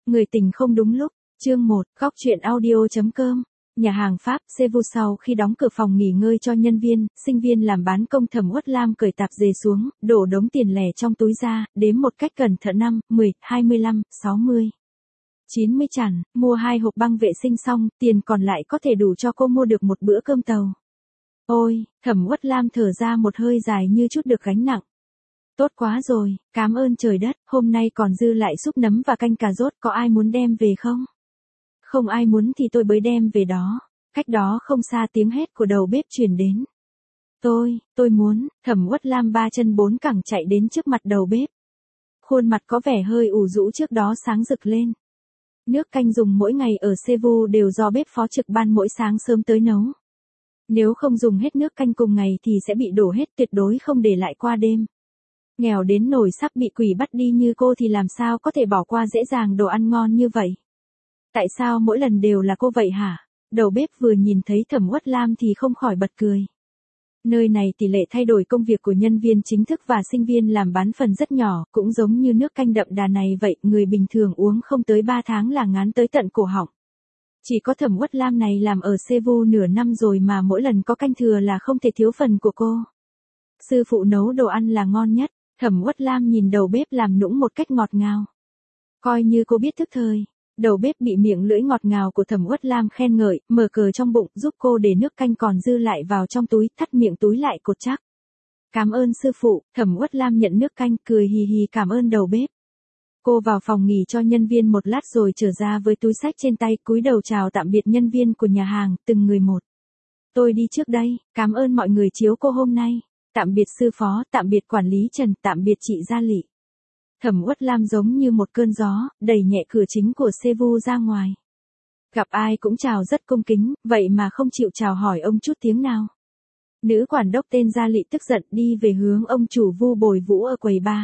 Người tình không đúng lúc. Chương 1, góc truyện audio.com. Nhà hàng Pháp Cebu sau khi đóng cửa phòng nghỉ ngơi cho nhân viên, sinh viên làm bán công Thẩm Uất Lam cởi tạp dề xuống, đổ đống tiền lẻ trong túi ra, đếm một cách cẩn thận 5, 10, 25, 60. 90 chẵn, mua 2 hộp băng vệ sinh xong, tiền còn lại có thể đủ cho cô mua được một bữa cơm tàu. Ôi, Thẩm Uất Lam thở ra một hơi dài như chút được gánh nặng. Tốt quá rồi, cảm ơn trời đất, hôm nay còn dư lại súp nấm và canh cà rốt, có ai muốn đem về không? Không ai muốn thì tôi bới đem về đó. Cách đó không xa tiếng hét của đầu bếp truyền đến. Tôi muốn, Thẩm Uất Lam ba chân bốn cẳng chạy đến trước mặt đầu bếp. Khuôn mặt có vẻ hơi ủ rũ trước đó sáng rực lên. Nước canh dùng mỗi ngày ở Cebu đều do bếp phó trực ban mỗi sáng sớm tới nấu. Nếu không dùng hết nước canh cùng ngày thì sẽ bị đổ hết, tuyệt đối không để lại qua đêm. Nghèo đến nỗi sắp bị quỷ bắt đi như cô thì làm sao có thể bỏ qua dễ dàng đồ ăn ngon như vậy? Tại sao mỗi lần đều là cô vậy hả? Đầu bếp vừa nhìn thấy Thẩm Uất Lam thì không khỏi bật cười. Nơi này tỷ lệ thay đổi công việc của nhân viên chính thức và sinh viên làm bán phần rất nhỏ, cũng giống như nước canh đậm đà này vậy, người bình thường uống không tới 3 tháng là ngán tới tận cổ họng. Chỉ có Thẩm Uất Lam này làm ở Cebu nửa năm rồi mà mỗi lần có canh thừa là không thể thiếu phần của cô. Sư phụ nấu đồ ăn là ngon nhất, Thẩm Uất Lam nhìn đầu bếp làm nũng một cách ngọt ngào. Coi như cô biết thức thời. Đầu bếp bị miệng lưỡi ngọt ngào của Thẩm Uất Lam khen ngợi, mở cờ trong bụng, giúp cô để nước canh còn dư lại vào trong túi, thắt miệng túi lại cột chắc. Cảm ơn sư phụ, Thẩm Uất Lam nhận nước canh, cười hì hì cảm ơn đầu bếp. Cô vào phòng nghỉ cho nhân viên một lát rồi trở ra với túi xách trên tay, cúi đầu chào tạm biệt nhân viên của nhà hàng, từng người một. Tôi đi trước đây, cảm ơn mọi người chiếu cô hôm nay. Tạm biệt sư phó, tạm biệt quản lý Trần, tạm biệt chị Gia Lị. Thẩm Uất Lam giống như một cơn gió, đẩy nhẹ cửa chính của Cebu ra ngoài. Gặp ai cũng chào rất cung kính, vậy mà không chịu chào hỏi ông chút tiếng nào. Nữ quản đốc tên Gia Lị tức giận đi về hướng ông chủ Vu Bồi Vũ ở quầy bar.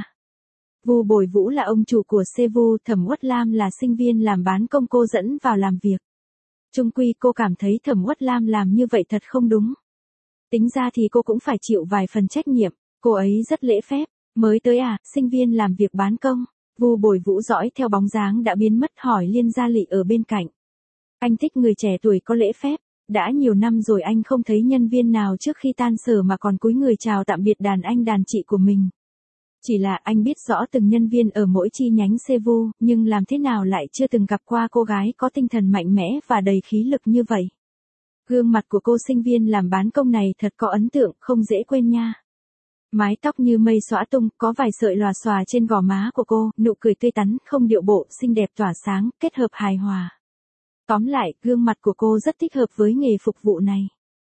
Vu Bồi Vũ là ông chủ của Cebu, Thẩm Uất Lam là sinh viên làm bán công cô dẫn vào làm việc. Chung quy cô cảm thấy Thẩm Uất Lam làm như vậy thật không đúng. Tính ra thì cô cũng phải chịu vài phần trách nhiệm, cô ấy rất lễ phép. Mới tới à, sinh viên làm việc bán công. Vu Bồi Vũ dõi theo bóng dáng đã biến mất hỏi Liên Gia Lị ở bên cạnh. Anh thích người trẻ tuổi có lễ phép. Đã nhiều năm rồi anh không thấy nhân viên nào trước khi tan sở mà còn cúi người chào tạm biệt đàn anh đàn chị của mình. Chỉ là anh biết rõ từng nhân viên ở mỗi chi nhánh Cebu, nhưng làm thế nào lại chưa từng gặp qua cô gái có tinh thần mạnh mẽ và đầy khí lực như vậy. Gương mặt của cô sinh viên làm bán công này thật có ấn tượng, không dễ quên nha. Mái tóc như mây xõa tung, có vài sợi lòa xòa trên gò má của cô, nụ cười tươi tắn, không điệu bộ, xinh đẹp tỏa sáng, kết hợp hài hòa. Tóm lại, gương mặt của cô rất thích hợp với nghề phục vụ này.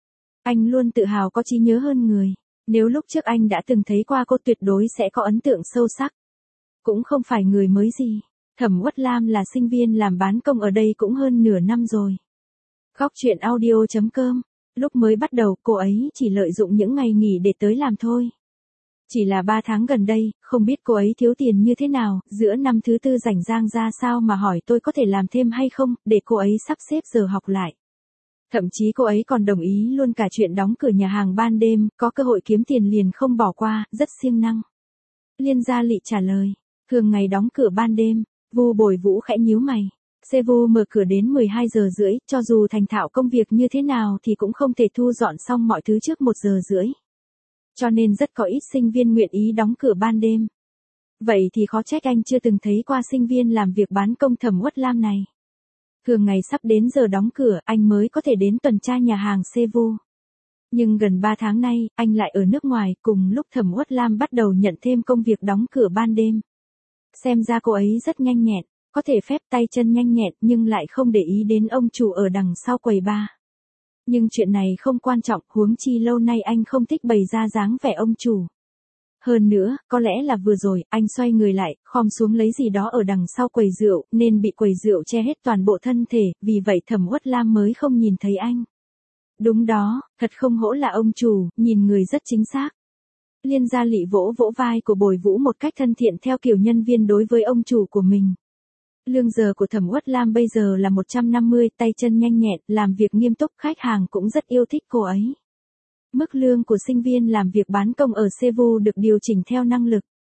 Anh luôn tự hào có trí nhớ hơn người. Nếu lúc trước anh đã từng thấy qua cô tuyệt đối sẽ có ấn tượng sâu sắc. Cũng không phải người mới gì. Thẩm Uất Lam là sinh viên làm bán công ở đây cũng hơn nửa năm rồi. Góc truyện audio.com. Lúc mới bắt đầu cô ấy chỉ lợi dụng những ngày nghỉ để tới làm thôi. Chỉ là 3 tháng gần đây, không biết cô ấy thiếu tiền như thế nào, giữa năm thứ tư rảnh rang ra sao mà hỏi tôi có thể làm thêm hay không, để cô ấy sắp xếp giờ học lại. Thậm chí cô ấy còn đồng ý luôn cả chuyện đóng cửa nhà hàng ban đêm, có cơ hội kiếm tiền liền không bỏ qua, rất siêng năng. Liên Gia Lị trả lời, thường ngày đóng cửa ban đêm. Vu Bồi Vũ khẽ nhíu mày. Cebu mở cửa đến 12 giờ rưỡi, cho dù thành thạo công việc như thế nào thì cũng không thể thu dọn xong mọi thứ trước 1 giờ rưỡi. Cho nên rất có ít sinh viên nguyện ý đóng cửa ban đêm. Vậy thì khó trách anh chưa từng thấy qua sinh viên làm việc bán công Thẩm Uất Lam này. Thường ngày sắp đến giờ đóng cửa, anh mới có thể đến tuần tra nhà hàng Cebu. Nhưng gần 3 tháng nay, anh lại ở nước ngoài, cùng lúc Thẩm Uất Lam bắt đầu nhận thêm công việc đóng cửa ban đêm. Xem ra cô ấy rất nhanh nhẹn, có thể phép tay chân nhanh nhẹn nhưng lại không để ý đến ông chủ ở đằng sau quầy bar. Nhưng chuyện này không quan trọng, huống chi lâu nay anh không thích bày ra dáng vẻ ông chủ. Hơn nữa, có lẽ là vừa rồi, anh xoay người lại, khom xuống lấy gì đó ở đằng sau quầy rượu, nên bị quầy rượu che hết toàn bộ thân thể, vì vậy Thẩm Uất Lam mới không nhìn thấy anh. Đúng đó, thật không hổ là ông chủ, nhìn người rất chính xác. Liên Gia Lị vỗ vỗ vai của Bồi Vũ một cách thân thiện theo kiểu nhân viên đối với ông chủ của mình. Lương giờ của Thẩm Uất Lam bây giờ là 150, tay chân nhanh nhẹn, làm việc nghiêm túc, khách hàng cũng rất yêu thích cô ấy. Mức lương của sinh viên làm việc bán công ở Cebu được điều chỉnh theo năng lực.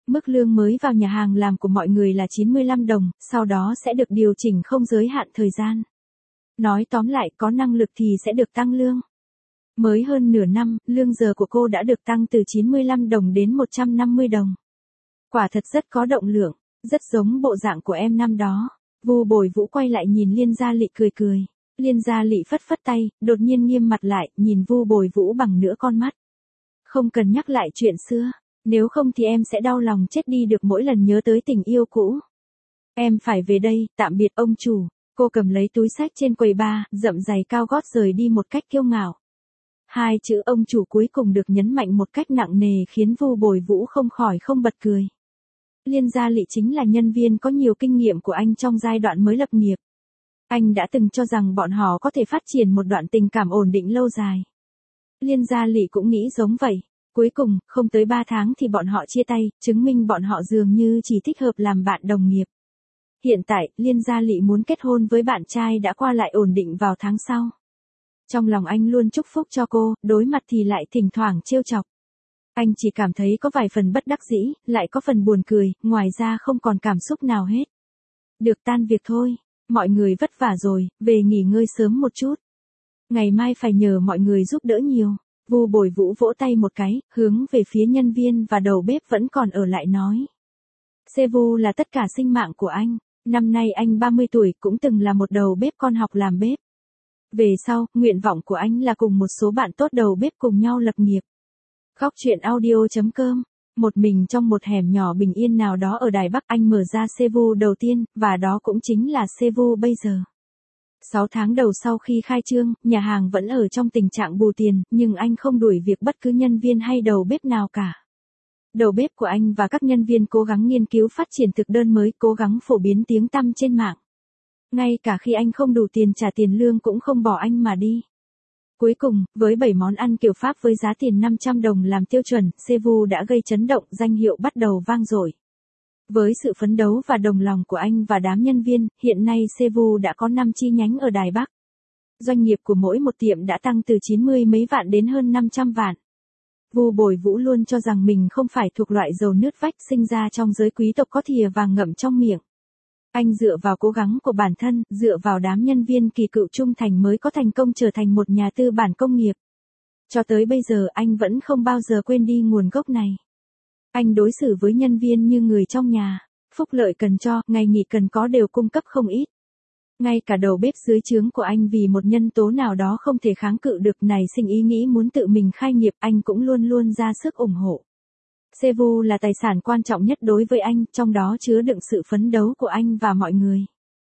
Mức lương mới vào nhà hàng làm của mọi người là 95 đồng, sau đó sẽ được điều chỉnh không giới hạn thời gian. Nói tóm lại có năng lực thì sẽ được tăng lương. Mới hơn nửa năm, lương giờ của cô đã được tăng từ 95 đồng đến 150 đồng. Quả thật rất có động lượng, rất giống bộ dạng của em năm đó. Vu Bồi Vũ quay lại nhìn Liên Gia Lị cười cười. Liên Gia Lị phất phất tay, đột nhiên nghiêm mặt lại, nhìn Vu Bồi Vũ bằng nửa con mắt. Không cần nhắc lại chuyện xưa, nếu không thì em sẽ đau lòng chết đi được mỗi lần nhớ tới tình yêu cũ. Em phải về đây, tạm biệt ông chủ. Cô cầm lấy túi xách trên quầy bar, dậm giày cao gót rời đi một cách kiêu ngạo. Hai chữ ông chủ cuối cùng được nhấn mạnh một cách nặng nề khiến Vu Bồi Vũ không khỏi không bật cười. Liên Gia Lị chính là nhân viên có nhiều kinh nghiệm của anh trong giai đoạn mới lập nghiệp. Anh đã từng cho rằng bọn họ có thể phát triển một đoạn tình cảm ổn định lâu dài. Liên Gia Lị cũng nghĩ giống vậy. Cuối cùng, không tới 3 tháng thì bọn họ chia tay, chứng minh bọn họ dường như chỉ thích hợp làm bạn đồng nghiệp. Hiện tại, Liên Gia Lị muốn kết hôn với bạn trai đã qua lại ổn định vào tháng sau. Trong lòng anh luôn chúc phúc cho cô, đối mặt thì lại thỉnh thoảng trêu chọc. Anh chỉ cảm thấy có vài phần bất đắc dĩ, lại có phần buồn cười, ngoài ra không còn cảm xúc nào hết. Được tan việc thôi, mọi người vất vả rồi, về nghỉ ngơi sớm một chút. Ngày mai phải nhờ mọi người giúp đỡ nhiều. Vu Bồi Vũ vỗ tay một cái, hướng về phía nhân viên và đầu bếp vẫn còn ở lại nói. Sevu là tất cả sinh mạng của anh. Năm nay anh 30 tuổi cũng từng là một đầu bếp con học làm bếp. Về sau, nguyện vọng của anh là cùng một số bạn tốt đầu bếp cùng nhau lập nghiệp. Góc truyện audio.com. Một mình trong một hẻm nhỏ bình yên nào đó ở Đài Bắc anh mở ra Sevu đầu tiên, và đó cũng chính là Sevu bây giờ. 6 tháng đầu sau khi khai trương, nhà hàng vẫn ở trong tình trạng bù tiền, nhưng anh không đuổi việc bất cứ nhân viên hay đầu bếp nào cả. Đầu bếp của anh và các nhân viên cố gắng nghiên cứu phát triển thực đơn mới, cố gắng phổ biến tiếng tăm trên mạng. Ngay cả khi anh không đủ tiền trả tiền lương cũng không bỏ anh mà đi. Cuối cùng, với 7 món ăn kiểu Pháp với giá tiền 500 đồng làm tiêu chuẩn, Sevu đã gây chấn động, danh hiệu bắt đầu vang dội. Với sự phấn đấu và đồng lòng của anh và đám nhân viên, hiện nay Sevu đã có 5 chi nhánh ở Đài Bắc. Doanh nghiệp của mỗi một tiệm đã tăng từ 90 mấy vạn đến hơn 500 vạn. Vu Bồi Vũ luôn cho rằng mình không phải thuộc loại dầu nứt vách sinh ra trong giới quý tộc có thìa vàng ngậm trong miệng. Anh dựa vào cố gắng của bản thân, dựa vào đám nhân viên kỳ cựu trung thành mới có thành công trở thành một nhà tư bản công nghiệp. Cho tới bây giờ anh vẫn không bao giờ quên đi nguồn gốc này. Anh đối xử với nhân viên như người trong nhà, phúc lợi cần cho, ngày nghỉ cần có đều cung cấp không ít. Ngay cả đầu bếp dưới trướng của anh vì một nhân tố nào đó không thể kháng cự được nảy sinh ý nghĩ muốn tự mình khai nghiệp, anh cũng luôn luôn ra sức ủng hộ. Sevu là tài sản quan trọng nhất đối với anh, trong đó chứa đựng sự phấn đấu của anh và mọi người.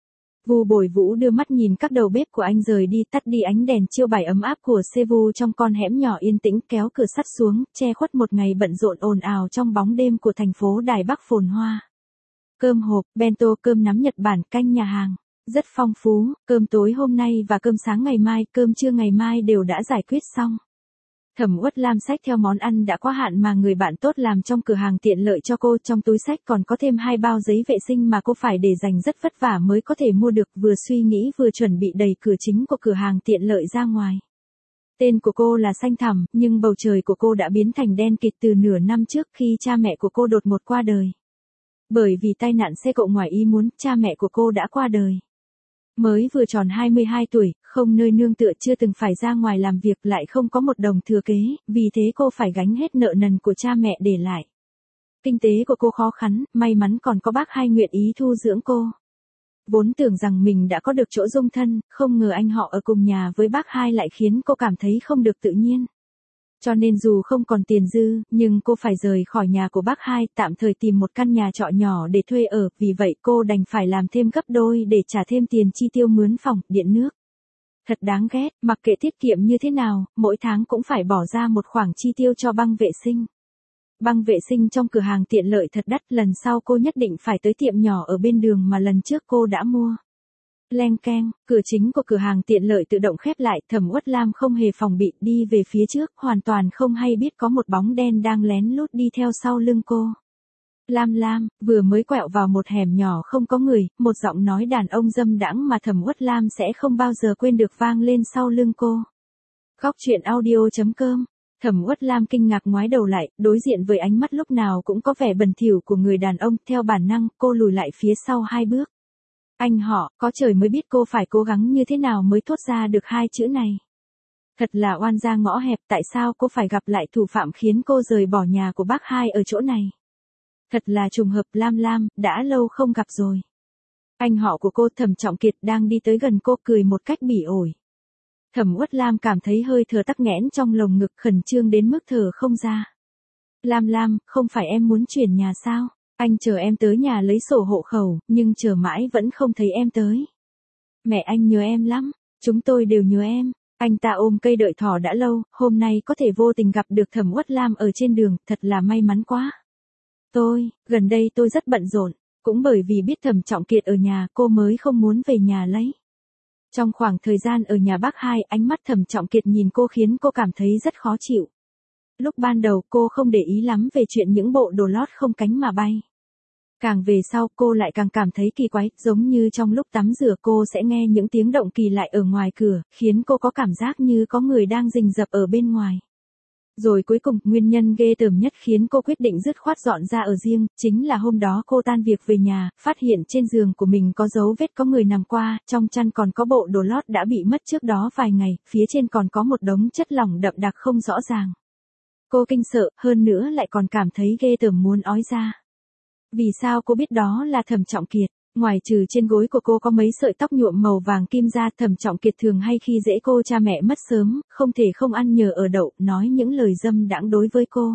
Vu Bồi Vũ đưa mắt nhìn các đầu bếp của anh rời đi, tắt đi ánh đèn chiêu bài ấm áp của Sevu trong con hẻm nhỏ yên tĩnh, kéo cửa sắt xuống, che khuất một ngày bận rộn ồn ào trong bóng đêm của thành phố Đài Bắc phồn hoa. Cơm hộp, bento, cơm nắm Nhật Bản, canh nhà hàng, rất phong phú, cơm tối hôm nay và cơm sáng ngày mai, cơm trưa ngày mai đều đã giải quyết xong. Thẩm Uất Lam xách theo món ăn đã quá hạn mà người bạn tốt làm trong cửa hàng tiện lợi cho cô, trong túi xách còn có thêm 2 bao giấy vệ sinh mà cô phải để dành rất vất vả mới có thể mua được, vừa suy nghĩ vừa chuẩn bị đẩy cửa chính của cửa hàng tiện lợi ra ngoài. Tên của cô là xanh thẳm, nhưng bầu trời của cô đã biến thành đen kịt từ nửa năm trước khi cha mẹ của cô đột ngột qua đời. Bởi vì tai nạn xe cộ ngoài ý muốn, cha mẹ của cô đã qua đời. Mới vừa tròn 22 tuổi, không nơi nương tựa, chưa từng phải ra ngoài làm việc, lại không có một đồng thừa kế, vì thế cô phải gánh hết nợ nần của cha mẹ để lại. Kinh tế của cô khó khăn, may mắn còn có bác hai nguyện ý thu dưỡng cô. Vốn tưởng rằng mình đã có được chỗ dung thân, không ngờ anh họ ở cùng nhà với bác hai lại khiến cô cảm thấy không được tự nhiên. Cho nên dù không còn tiền dư, nhưng cô phải rời khỏi nhà của bác hai, tạm thời tìm một căn nhà trọ nhỏ để thuê ở, vì vậy cô đành phải làm thêm gấp đôi để trả thêm tiền chi tiêu mướn phòng, điện nước. Thật đáng ghét, mặc kệ tiết kiệm như thế nào, mỗi tháng cũng phải bỏ ra một khoản chi tiêu cho băng vệ sinh. Băng vệ sinh trong cửa hàng tiện lợi thật đắt, lần sau cô nhất định phải tới tiệm nhỏ ở bên đường mà lần trước cô đã mua. Leng keng, cửa chính của cửa hàng tiện lợi tự động khép lại, Thẩm Uất Lam không hề phòng bị đi về phía trước, hoàn toàn không hay biết có một bóng đen đang lén lút đi theo sau lưng cô. Lam Lam, vừa mới quẹo vào một hẻm nhỏ không có người, một giọng nói đàn ông dâm đãng mà Thẩm Uất Lam sẽ không bao giờ quên được vang lên sau lưng cô. Góc truyện audio.com Thẩm Uất Lam kinh ngạc ngoái đầu lại, đối diện với ánh mắt lúc nào cũng có vẻ bẩn thỉu của người đàn ông, theo bản năng, cô lùi lại phía sau 2 bước. Anh họ, có trời mới biết cô phải cố gắng như thế nào mới thốt ra được 2 chữ này. Thật là oan gia ngõ hẹp, tại sao cô phải gặp lại thủ phạm khiến cô rời bỏ nhà của bác hai ở chỗ này? Thật là trùng hợp. Lam Lam, đã lâu không gặp rồi. Anh họ của cô, Thẩm Trọng Kiệt, đang đi tới gần cô, cười một cách bỉ ổi. Thẩm Uất Lam cảm thấy hơi thở tắc nghẽn trong lồng ngực, khẩn trương đến mức thở không ra. Lam Lam, không phải em muốn chuyển nhà sao? Anh chờ em tới nhà lấy sổ hộ khẩu, nhưng chờ mãi vẫn không thấy em tới. Mẹ anh nhớ em lắm, chúng tôi đều nhớ em. Anh ta ôm cây đợi thỏ đã lâu, hôm nay có thể vô tình gặp được Thẩm Uất Lam ở trên đường, thật là may mắn quá. Gần đây tôi rất bận rộn, cũng bởi vì biết Thẩm Trọng Kiệt ở nhà, cô mới không muốn về nhà lấy. Trong khoảng thời gian ở nhà bác hai, ánh mắt Thẩm Trọng Kiệt nhìn cô khiến cô cảm thấy rất khó chịu. Lúc ban đầu cô không để ý lắm về chuyện những bộ đồ lót không cánh mà bay. Càng về sau cô lại càng cảm thấy kỳ quái, giống như trong lúc tắm rửa cô sẽ nghe những tiếng động kỳ lạ ở ngoài cửa, khiến cô có cảm giác như có người đang rình rập ở bên ngoài. Rồi cuối cùng, nguyên nhân ghê tởm nhất khiến cô quyết định dứt khoát dọn ra ở riêng, chính là hôm đó cô tan việc về nhà, phát hiện trên giường của mình có dấu vết có người nằm qua, trong chăn còn có bộ đồ lót đã bị mất trước đó vài ngày, phía trên còn có một đống chất lỏng đậm đặc không rõ ràng. Cô kinh sợ, hơn nữa lại còn cảm thấy ghê tởm muốn ói ra. Vì sao cô biết đó là Thẩm Trọng Kiệt? Ngoài trừ trên gối của cô có mấy sợi tóc nhuộm màu vàng kim ra, Thẩm Trọng Kiệt thường hay khi dễ cô cha mẹ mất sớm, không thể không ăn nhờ ở đậu, nói những lời dâm đãng đối với cô.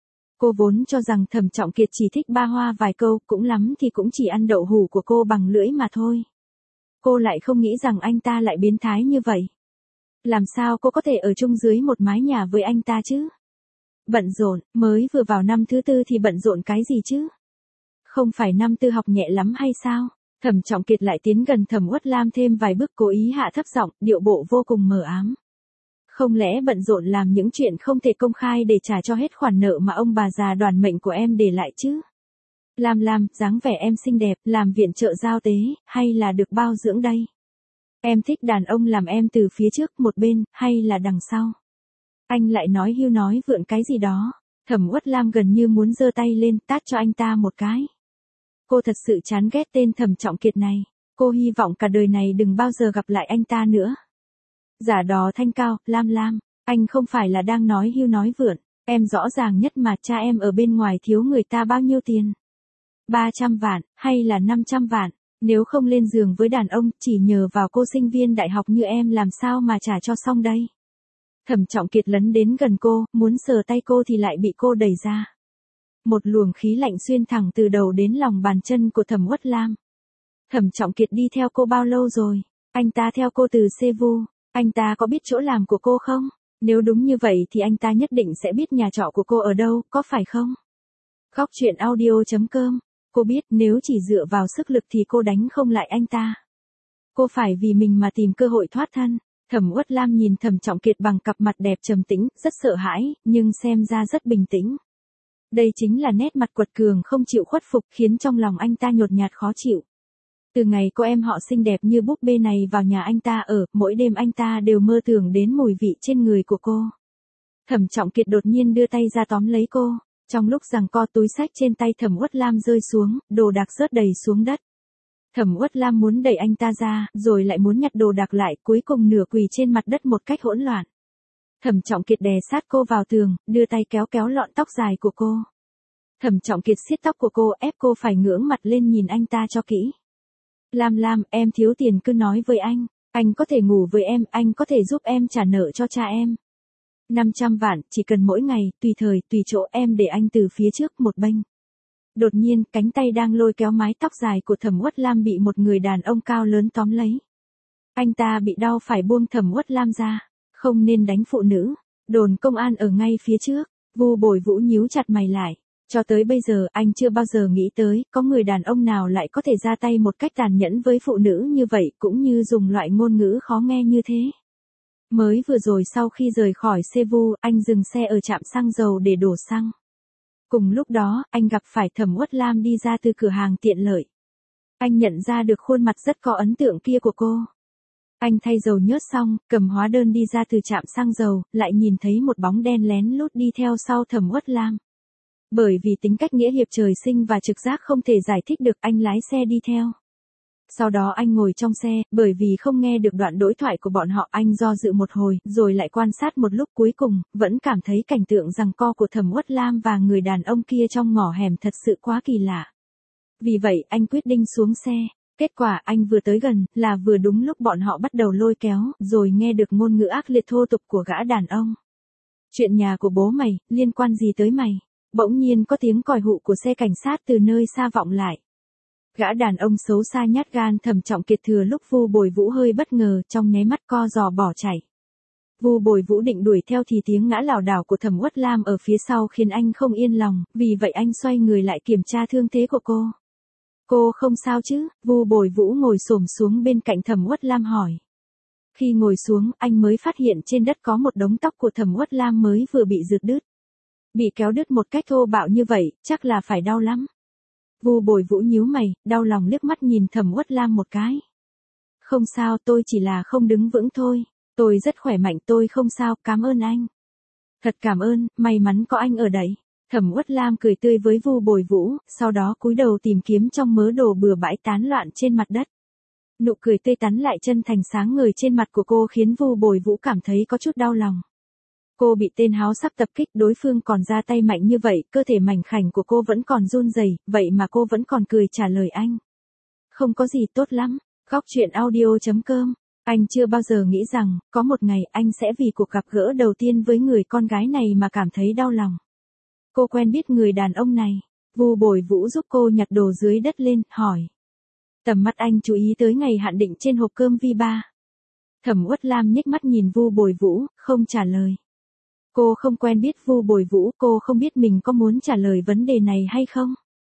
Cô vốn cho rằng Thẩm Trọng Kiệt chỉ thích ba hoa vài câu, cũng lắm thì cũng chỉ ăn đậu hủ của cô bằng lưỡi mà thôi. Cô lại không nghĩ rằng anh ta lại biến thái như vậy. Làm sao cô có thể ở chung dưới một mái nhà với anh ta chứ? Bận rộn, mới vừa vào năm thứ 4 thì bận rộn cái gì chứ? Không phải năm tư học nhẹ lắm hay sao? Thẩm Trọng Kiệt lại tiến gần Thẩm Uất Lam thêm vài bước, cố ý hạ thấp giọng, điệu bộ vô cùng mờ ám. Không lẽ bận rộn làm những chuyện không thể công khai để trả cho hết khoản nợ mà ông bà già đoàn mệnh của em để lại chứ? Lam Lam, dáng vẻ em xinh đẹp, làm viện trợ giao tế, hay là được bao dưỡng đây? Em thích đàn ông làm em từ phía trước, một bên, hay là đằng sau? Anh lại nói hưu nói vượn cái gì đó. Thẩm Uất Lam gần như muốn giơ tay lên tát cho anh ta một cái. Cô thật sự chán ghét tên Thẩm Trọng Kiệt này. Cô hy vọng cả đời này đừng bao giờ gặp lại anh ta nữa. Giả đò thanh cao, Lam Lam, anh không phải là đang nói hưu nói vượn. Em rõ ràng nhất mà, cha em ở bên ngoài thiếu người ta bao nhiêu tiền? 300 vạn, hay là 500 vạn? Nếu không lên giường với đàn ông, chỉ nhờ vào cô sinh viên đại học như em làm sao mà trả cho xong đây? Thẩm Trọng Kiệt lấn đến gần cô, muốn sờ tay cô thì lại bị cô đẩy ra. Một luồng khí lạnh xuyên thẳng từ đầu đến lòng bàn chân của Thẩm Uất Lam. Thẩm Trọng Kiệt đi theo cô bao lâu rồi? Anh ta theo cô từ Cebu. Anh ta có biết chỗ làm của cô không? Nếu đúng như vậy thì anh ta nhất định sẽ biết nhà trọ của cô ở đâu, có phải không? Góc truyện audio.com. Cô biết nếu chỉ dựa vào sức lực thì cô đánh không lại anh ta. Cô phải vì mình mà tìm cơ hội thoát thân. Thẩm Uất Lam nhìn Thẩm Trọng Kiệt bằng cặp mặt đẹp trầm tĩnh, rất sợ hãi, nhưng xem ra rất bình tĩnh. Đây chính là nét mặt quật cường không chịu khuất phục, khiến trong lòng anh ta nhột nhạt khó chịu. Từ ngày cô em họ xinh đẹp như búp bê này vào nhà anh ta ở, mỗi đêm anh ta đều mơ tưởng đến mùi vị trên người của cô. Thẩm Trọng Kiệt đột nhiên đưa tay ra tóm lấy cô. Trong lúc giằng co, túi xách trên tay Thẩm Uất Lam rơi xuống, đồ đạc rớt đầy xuống đất. Thẩm Uất Lam muốn đẩy anh ta ra, rồi lại muốn nhặt đồ đạc lại, cuối cùng nửa quỳ trên mặt đất một cách hỗn loạn. Thẩm Trọng Kiệt đè sát cô vào tường, đưa tay kéo kéo lọn tóc dài của cô. Thẩm Trọng Kiệt siết tóc của cô, ép cô phải ngưỡng mặt lên nhìn anh ta cho kỹ. Lam Lam, em thiếu tiền cứ nói với anh có thể ngủ với em, anh có thể giúp em trả nợ cho cha em. 500 vạn, chỉ cần mỗi ngày, tùy thời, tùy chỗ, em để anh từ phía trước một bênh. Đột nhiên, cánh tay đang lôi kéo mái tóc dài của Thẩm Uất Lam bị một người đàn ông cao lớn tóm lấy. Anh ta bị đau phải buông Thẩm Uất Lam ra. Không nên đánh phụ nữ. Đồn công an ở ngay phía trước. Vu Bồi Vũ nhíu chặt mày lại. Cho tới bây giờ, anh chưa bao giờ nghĩ tới, có người đàn ông nào lại có thể ra tay một cách tàn nhẫn với phụ nữ như vậy, cũng như dùng loại ngôn ngữ khó nghe như thế. Mới vừa rồi sau khi rời khỏi Cebu, anh dừng xe ở trạm xăng dầu để đổ xăng. Cùng lúc đó, anh gặp phải Thẩm Uất Lam đi ra từ cửa hàng tiện lợi. Anh nhận ra được khuôn mặt rất có ấn tượng kia của cô. Anh thay dầu nhớt xong, cầm hóa đơn đi ra từ trạm xăng dầu, lại nhìn thấy một bóng đen lén lút đi theo sau Thẩm Uất Lam. Bởi vì tính cách nghĩa hiệp trời sinh và trực giác không thể giải thích được, anh lái xe đi theo. Sau đó anh ngồi trong xe, bởi vì không nghe được đoạn đối thoại của bọn họ, anh do dự một hồi, rồi lại quan sát một lúc, cuối cùng, vẫn cảm thấy cảnh tượng giằng co của Thẩm Uất Lam và người đàn ông kia trong ngõ hẻm thật sự quá kỳ lạ. Vì vậy, anh quyết định xuống xe. Kết quả anh vừa tới gần, là vừa đúng lúc bọn họ bắt đầu lôi kéo, rồi nghe được ngôn ngữ ác liệt thô tục của gã đàn ông. Chuyện nhà của bố mày, liên quan gì tới mày? Bỗng nhiên có tiếng còi hụ của xe cảnh sát từ nơi xa vọng lại. Gã đàn ông xấu xa nhát gan Thẩm Trọng Kiệt thừa lúc Vu Bồi Vũ hơi bất ngờ, trong nháy mắt co giò bỏ chạy. Vu Bồi Vũ định đuổi theo thì tiếng ngã lảo đảo của Thẩm Uất Lam ở phía sau khiến anh không yên lòng, vì vậy anh xoay người lại kiểm tra thương thế của cô. Cô không sao chứ? Vu Bồi Vũ ngồi xổm xuống bên cạnh Thẩm Uất Lam hỏi. Khi ngồi xuống, anh mới phát hiện trên đất có một đống tóc của Thẩm Uất Lam mới vừa bị rượt đứt. Bị kéo đứt một cách thô bạo như vậy, chắc là phải đau lắm. Vu Bồi Vũ nhíu mày, đau lòng liếc mắt nhìn Thẩm Uất Lam một cái. Không sao, tôi chỉ là không đứng vững thôi. Tôi rất khỏe mạnh, tôi không sao, cảm ơn anh. Thật cảm ơn, may mắn có anh ở đây. Thẩm Uất Lam cười tươi với Vu Bồi Vũ, sau đó cúi đầu tìm kiếm trong mớ đồ bừa bãi tán loạn trên mặt đất. Nụ cười tươi tắn lại chân thành sáng ngời trên mặt của cô khiến Vu Bồi Vũ cảm thấy có chút đau lòng. Cô bị tên háo sắp tập kích, đối phương còn ra tay mạnh như vậy, cơ thể mảnh khảnh của cô vẫn còn run rẩy, vậy mà cô vẫn còn cười trả lời anh. Không có gì, tốt lắm. Góc truyện audio.com. Anh chưa bao giờ nghĩ rằng, có một ngày anh sẽ vì cuộc gặp gỡ đầu tiên với người con gái này mà cảm thấy đau lòng. Cô quen biết người đàn ông này. Vu Bồi Vũ giúp cô nhặt đồ dưới đất lên, hỏi. Tầm mắt anh chú ý tới ngày hạn định trên hộp cơm V3. Thẩm Uất Lam nhếch mắt nhìn Vu Bồi Vũ, không trả lời. Cô không quen biết Vu Bồi Vũ, cô không biết mình có muốn trả lời vấn đề này hay không.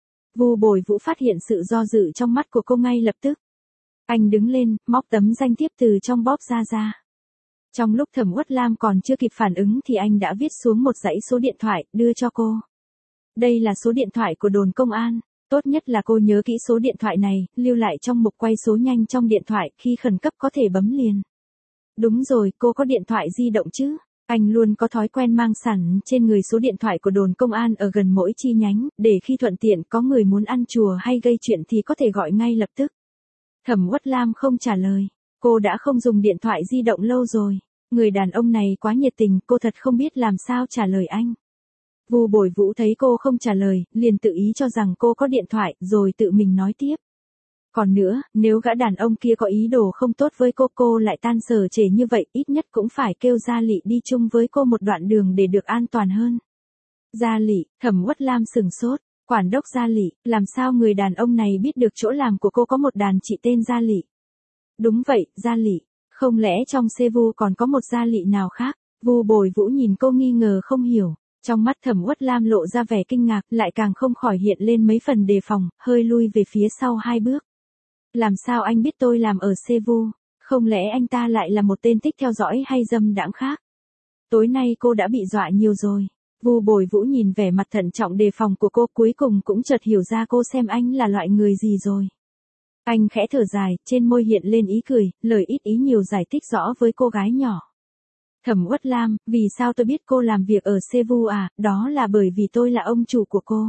Vu Bồi Vũ phát hiện sự do dự trong mắt của cô ngay lập tức. Anh đứng lên, móc tấm danh thiếp từ trong bóp ra. Trong lúc Thẩm Uất Lam còn chưa kịp phản ứng thì anh đã viết xuống một dãy số điện thoại, đưa cho cô. Đây là số điện thoại của đồn công an. Tốt nhất là cô nhớ kỹ số điện thoại này, lưu lại trong mục quay số nhanh trong điện thoại, khi khẩn cấp có thể bấm liền. Đúng rồi, cô có điện thoại di động chứ? Anh luôn có thói quen mang sẵn trên người số điện thoại của đồn công an ở gần mỗi chi nhánh, để khi thuận tiện có người muốn ăn chùa hay gây chuyện thì có thể gọi ngay lập tức. Thẩm Uất Lam không trả lời. Cô đã không dùng điện thoại di động lâu rồi. Người đàn ông này quá nhiệt tình, cô thật không biết làm sao trả lời anh. Vu Bồi Vũ thấy cô không trả lời, liền tự ý cho rằng cô có điện thoại, rồi tự mình nói tiếp. Còn nữa, nếu gã đàn ông kia có ý đồ không tốt với cô lại tan sở trề như vậy, ít nhất cũng phải kêu Gia Lị đi chung với cô một đoạn đường để được an toàn hơn. Gia Lị, Thẩm Uất Lam sửng sốt. Quản đốc Gia Lị, làm sao người đàn ông này biết được chỗ làm của cô có một đàn chị tên Gia Lị? Đúng vậy, Gia Lị. Không lẽ trong Cebu còn có một Gia Lị nào khác? Vu Bồi Vũ nhìn cô nghi ngờ không hiểu. Trong mắt Thẩm Uất Lam lộ ra vẻ kinh ngạc, lại càng không khỏi hiện lên mấy phần đề phòng, hơi lui về phía sau 2 bước. Làm sao anh biết tôi làm ở Cebu? Không lẽ anh ta lại là một tên thích theo dõi hay dâm đãng khác? Tối nay cô đã bị dọa nhiều rồi. Vu Bồi Vũ nhìn vẻ mặt thận trọng đề phòng của cô, cuối cùng cũng chợt hiểu ra cô xem anh là loại người gì rồi. Anh khẽ thở dài, trên môi hiện lên ý cười, lời ít ý nhiều giải thích rõ với cô gái nhỏ. Thẩm Uất Lam, vì sao tôi biết cô làm việc ở Cebu à? Đó là bởi vì tôi là ông chủ của cô.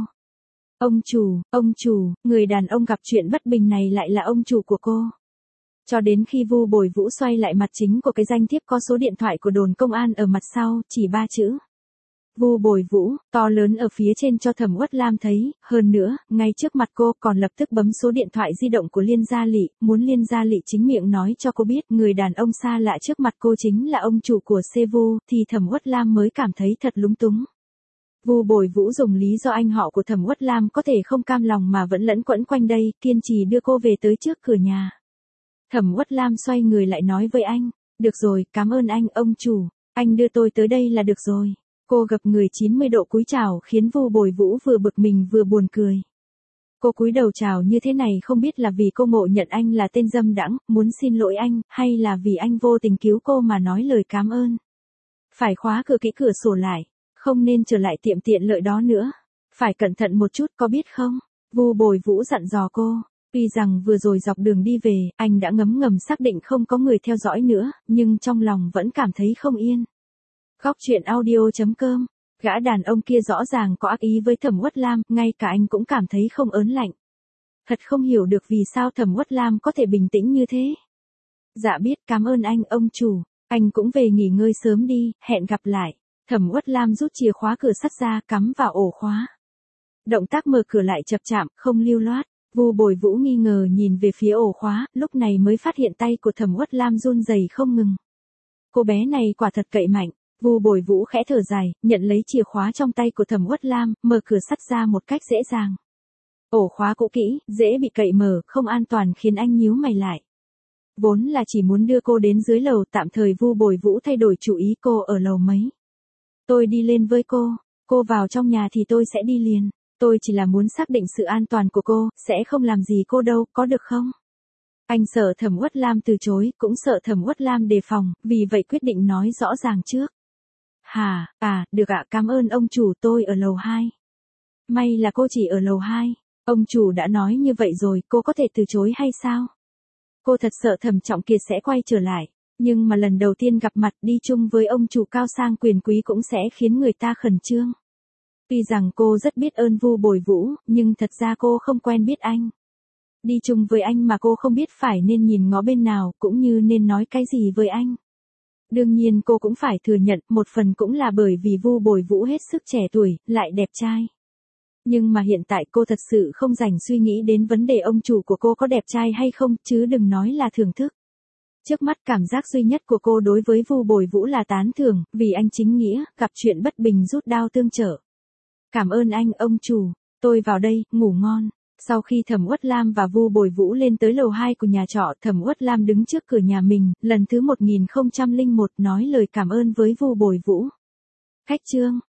Ông chủ, người đàn ông gặp chuyện bất bình này lại là ông chủ của cô. Cho đến khi Vu Bồi Vũ xoay lại mặt chính của cái danh thiếp có số điện thoại của đồn công an ở mặt sau, chỉ 3 chữ. Vu Bồi Vũ, to lớn ở phía trên cho Thẩm Uất Lam thấy, hơn nữa, ngay trước mặt cô còn lập tức bấm số điện thoại di động của Liên Gia Lị, muốn Liên Gia Lị chính miệng nói cho cô biết người đàn ông xa lạ trước mặt cô chính là ông chủ của Cebu, thì Thẩm Uất Lam mới cảm thấy thật lúng túng. Vu Bồi Vũ dùng lý do anh họ của Thẩm Uất Lam có thể không cam lòng mà vẫn lẫn quẫn quanh đây, kiên trì đưa cô về tới trước cửa nhà. Thẩm Uất Lam xoay người lại nói với anh, được rồi, cảm ơn anh, ông chủ, anh đưa tôi tới đây là được rồi. Cô gập người 90 độ cúi chào khiến Vu Bồi Vũ vừa bực mình vừa buồn cười. Cô cúi đầu chào như thế này không biết là vì cô ngộ nhận anh là tên dâm đãng, muốn xin lỗi anh, hay là vì anh vô tình cứu cô mà nói lời cảm ơn. Phải khóa cửa kỹ cửa sổ lại, không nên trở lại tiệm tiện lợi đó nữa. Phải cẩn thận một chút có biết không? Vu Bồi Vũ dặn dò cô. Tuy rằng vừa rồi dọc đường đi về, anh đã ngấm ngầm xác định không có người theo dõi nữa, nhưng trong lòng vẫn cảm thấy không yên. Góc truyện audio.com. Gã đàn ông kia rõ ràng có ác ý với Thẩm Uất Lam, ngay cả anh cũng cảm thấy không ớn lạnh. Thật không hiểu được vì sao Thẩm Uất Lam có thể bình tĩnh như thế. Dạ biết, cảm ơn anh ông chủ, anh cũng về nghỉ ngơi sớm đi, hẹn gặp lại. Thẩm Uất Lam rút chìa khóa cửa sắt ra, cắm vào ổ khóa. Động tác mở cửa lại chập chạm, không lưu loát. Vu Bồi Vũ nghi ngờ nhìn về phía ổ khóa, lúc này mới phát hiện tay của Thẩm Uất Lam run rẩy không ngừng. Cô bé này quả thật cậy mạnh. Vu Bồi Vũ khẽ thở dài, nhận lấy chìa khóa trong tay của Thẩm Uất Lam, mở cửa sắt ra một cách dễ dàng. Ổ khóa cũ kỹ, dễ bị cậy mở, không an toàn khiến anh nhíu mày lại. Vốn là chỉ muốn đưa cô đến dưới lầu, tạm thời Vu Bồi Vũ thay đổi chủ ý, cô ở lầu mấy. Tôi đi lên với cô vào trong nhà thì tôi sẽ đi liền. Tôi chỉ là muốn xác định sự an toàn của cô, sẽ không làm gì cô đâu, có được không? Anh sợ Thẩm Uất Lam từ chối, cũng sợ Thẩm Uất Lam đề phòng, vì vậy quyết định nói rõ ràng trước. Được ạ, cảm ơn ông chủ, tôi ở lầu 2. May là cô chỉ ở lầu 2. Ông chủ đã nói như vậy rồi, cô có thể từ chối hay sao? Cô thật sợ Thẩm Trọng Kiệt sẽ quay trở lại, nhưng mà lần đầu tiên gặp mặt đi chung với ông chủ cao sang quyền quý cũng sẽ khiến người ta khẩn trương. Tuy rằng cô rất biết ơn Vu Bồi Vũ, nhưng thật ra cô không quen biết anh. Đi chung với anh mà cô không biết phải nên nhìn ngó bên nào, cũng như nên nói cái gì với anh. Đương nhiên cô cũng phải thừa nhận, một phần cũng là bởi vì Vu Bồi Vũ hết sức trẻ tuổi, lại đẹp trai. Nhưng mà hiện tại cô thật sự không rảnh suy nghĩ đến vấn đề ông chủ của cô có đẹp trai hay không, chứ đừng nói là thưởng thức. Trước mắt cảm giác duy nhất của cô đối với Vu Bồi Vũ là tán thưởng, vì anh chính nghĩa, gặp chuyện bất bình rút đao tương trợ. Cảm ơn anh ông chủ, tôi vào đây, ngủ ngon. Sau khi Thẩm Uất Lam và Vu Bồi Vũ lên tới lầu 2 của nhà trọ, Thẩm Uất Lam đứng trước cửa nhà mình, lần thứ 1001 nói lời cảm ơn với Vu Bồi Vũ. Khách trương,